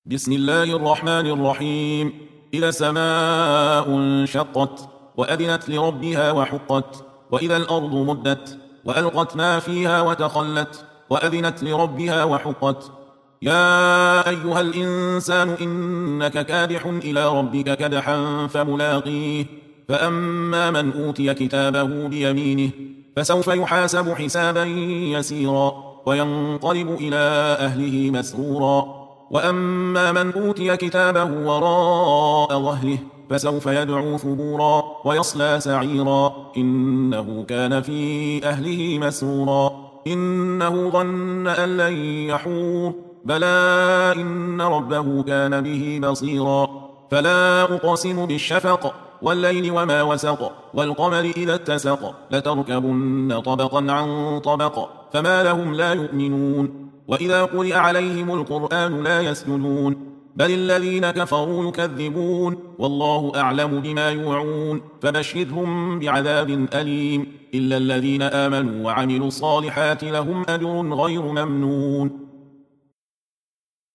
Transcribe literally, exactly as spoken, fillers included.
بسم الله الرحمن الرحيم. إذا السماء انشقت وأذنت لربها وحقت، وإذا الأرض مدت وألقت ما فيها وتخلت وأذنت لربها وحقت. يا أيها الإنسان إنك كادح إلى ربك كدحا فملاقيه. فأما من أوتي كتابه بيمينه فسوف يحاسب حسابا يسيرا وينقلب إلى أهله مسرورا. وأما من أوتي كتابه وراء ظهره فسوف يدعو ثبورا ويصلى سعيرا إنه كان في أهله مسرورا. إنه ظن أن لن يحور بلى إن ربه كان به بصيرا. فلا أقسم بالشفق والليل وما وسق والقمر إذا اتسق لتركبن طبقا عن طبق فما لهم لا يؤمنون. وإذا قرئ عليهم القرآن لا يسجدون بل الذين كفروا يكذبون والله أعلم بما يوعون فبشرهم بعذاب أليم إلا الذين آمنوا وعملوا الصالحات لهم أجر غير ممنون.